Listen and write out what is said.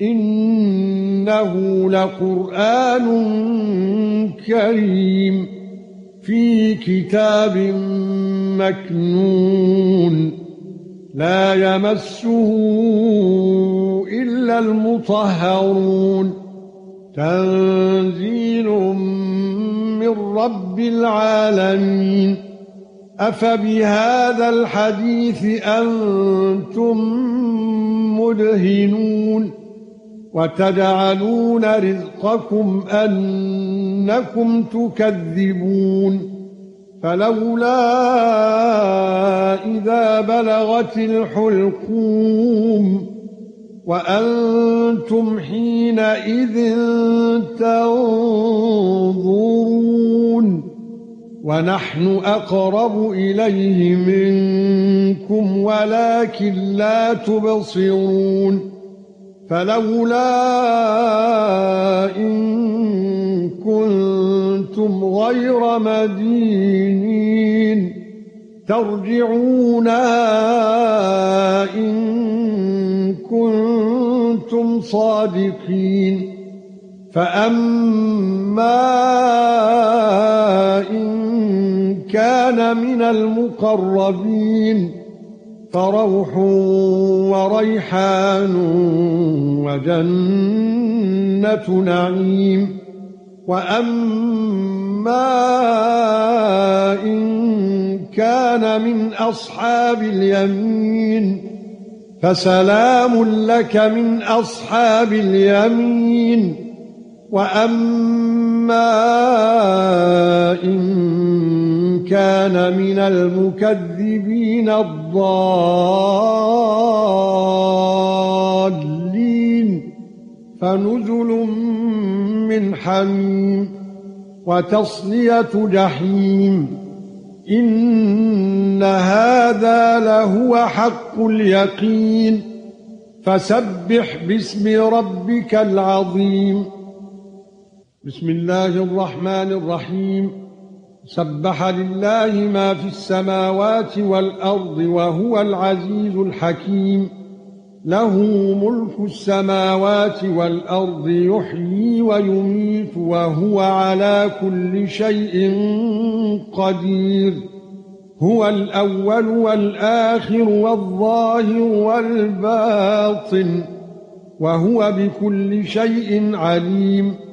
إنه لقرآن كريم في كتاب مكنون لا يمسه إلا المطهرون تنزيل من رب العالمين أفبهذا الحديث أنتم مدهنون وتجعلون رزقكم أنكم تكذبون فلولا إذا بلغت الحلقوم وأنتم حينئذ تنظرون ونحن أقرب إليه منكم ولكن لا تبصرون فلولا إن كنتم غير مدينين ترجعونها إن كنتم صادقين فأما إن كان من المقربين فروح وريحان وجنة نعيم وأما إن كان من أصحاب اليمين فسلام لك من أصحاب اليمين وأما إن كان من المكذبين الضالين فنزل من حميم وتصلية جحيم إن هذا لهو حق اليقين فسبح باسم ربك العظيم بسم الله الرحمن الرحيم سبح لله ما في السماوات والأرض وهو العزيز الحكيم له ملك السماوات والأرض يحيي ويميت وهو على كل شيء قدير هو الأول والآخر والظاهر والباطن وهو بكل شيء عليم